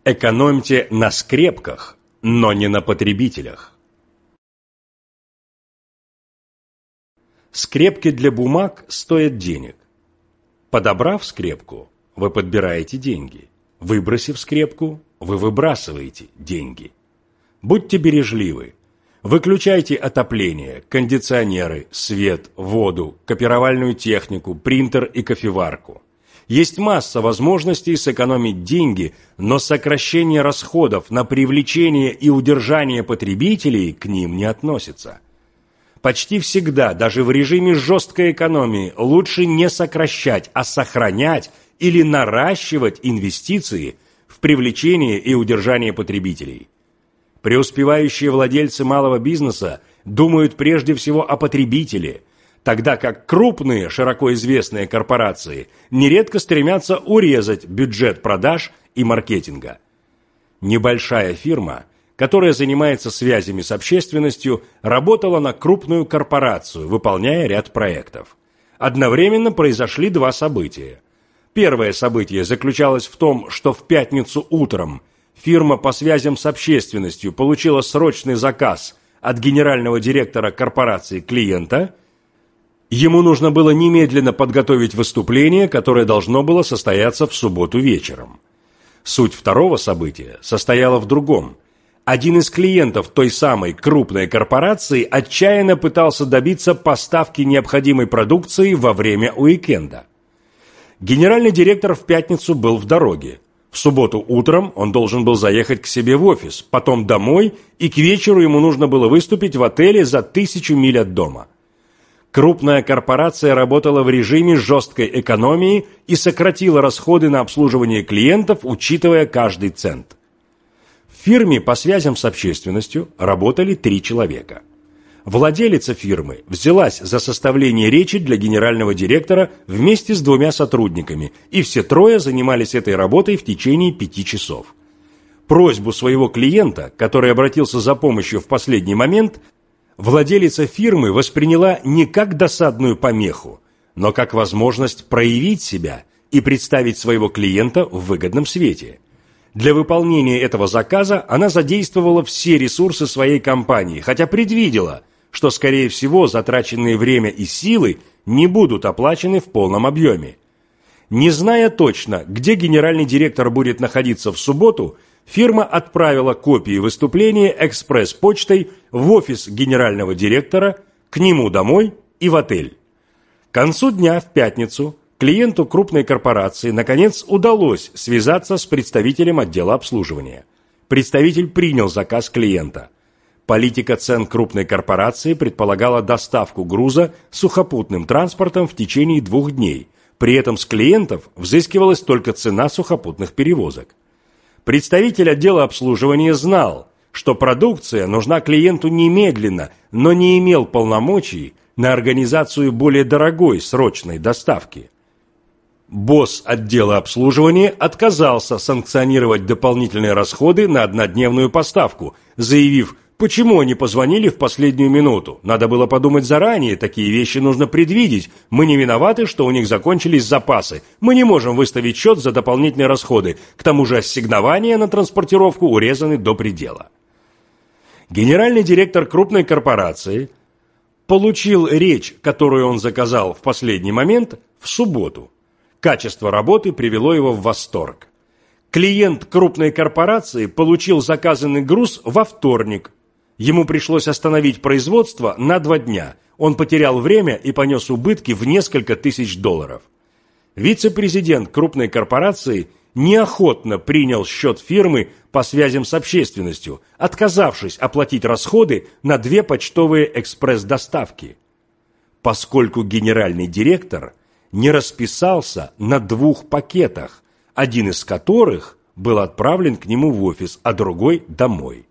Экономьте на скрепках, но не на потребителях. Скрепки для бумаг стоят денег. Подобрав скрепку, вы подбираете деньги. Выбросив скрепку, вы выбрасываете деньги. Будьте бережливы. Выключайте отопление, кондиционеры, свет, воду, копировальную технику, принтер и кофеварку. Есть масса возможностей сэкономить деньги, но сокращение расходов на привлечение и удержание потребителей к ним не относится. Почти всегда, даже в режиме жесткой экономии, лучше не сокращать, а сохранять или наращивать инвестиции в привлечение и удержание потребителей. Преуспевающие владельцы малого бизнеса думают прежде всего о потребителе, тогда как крупные, широко известные корпорации нередко стремятся урезать бюджет продаж и маркетинга. Небольшая фирма, которая занимается связями с общественностью, работала на крупную корпорацию, выполняя ряд проектов. Одновременно произошли два события. Первое событие заключалось в том, что в пятницу утром фирма по связям с общественностью получила срочный заказ от генерального директора корпорации клиента. Ему нужно было немедленно подготовить выступление, которое должно было состояться в субботу вечером. Суть второго события состояла в другом. Один из клиентов той самой крупной корпорации отчаянно пытался добиться поставки необходимой продукции во время уикенда. Генеральный директор в пятницу был в дороге. В субботу утром он должен был заехать к себе в офис, потом домой, и к вечеру ему нужно было выступить в отеле за 1000 миль от дома. Крупная корпорация работала в режиме жесткой экономии и сократила расходы на обслуживание клиентов, учитывая каждый цент. В фирме по связям с общественностью работали 3 человека. Владелица фирмы взялась за составление речи для генерального директора вместе с 2 сотрудниками, и все 3 занимались этой работой в течение 5 часов. Просьбу своего клиента, который обратился за помощью в последний момент, владелица фирмы восприняла не как досадную помеху, но как возможность проявить себя и представить своего клиента в выгодном свете. Для выполнения этого заказа она задействовала все ресурсы своей компании, хотя предвидела, что, скорее всего, затраченные время и силы не будут оплачены в полном объеме. Не зная точно, где генеральный директор будет находиться в субботу, фирма отправила копии выступления экспресс-почтой в офис генерального директора, к нему домой и в отель. К концу дня в пятницу клиенту крупной корпорации наконец удалось связаться с представителем отдела обслуживания. Представитель принял заказ клиента. Политика цен крупной корпорации предполагала доставку груза сухопутным транспортом в течение 2 дней. При этом с клиентов взыскивалась только цена сухопутных перевозок. Представитель отдела обслуживания знал, что продукция нужна клиенту немедленно, но не имел полномочий на организацию более дорогой срочной доставки. Босс отдела обслуживания отказался санкционировать дополнительные расходы на однодневную поставку, заявив: «Почему они позвонили в последнюю минуту? Надо было подумать заранее, такие вещи нужно предвидеть. Мы не виноваты, что у них закончились запасы. Мы не можем выставить счет за дополнительные расходы. К тому же ассигнования на транспортировку урезаны до предела». Генеральный директор крупной корпорации получил речь, которую он заказал в последний момент, в субботу. Качество работы привело его в восторг. Клиент крупной корпорации получил заказанный груз во вторник. Ему пришлось остановить производство на 2 дня. Он потерял время и понес убытки в несколько тысяч долларов. Вице-президент крупной корпорации неохотно принял счет фирмы по связям с общественностью, отказавшись оплатить расходы на 2 почтовые экспресс-доставки. Поскольку генеральный директор не расписался на 2 пакетах, один из которых был отправлен к нему в офис, а другой домой.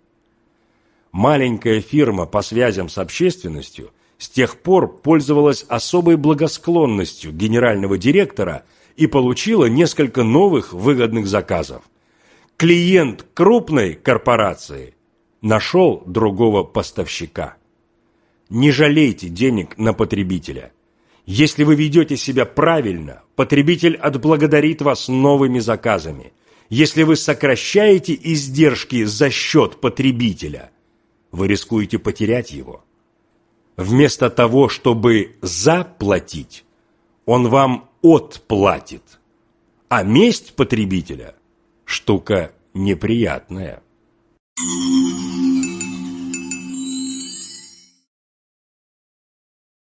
Маленькая фирма по связям с общественностью с тех пор пользовалась особой благосклонностью генерального директора и получила несколько новых выгодных заказов. Клиент крупной корпорации нашел другого поставщика. Не жалейте денег на потребителя. Если вы ведете себя правильно, потребитель отблагодарит вас новыми заказами. Если вы сокращаете издержки за счет потребителя, вы рискуете потерять его. Вместо того, чтобы заплатить, он вам отплатит. А месть потребителя – штука неприятная.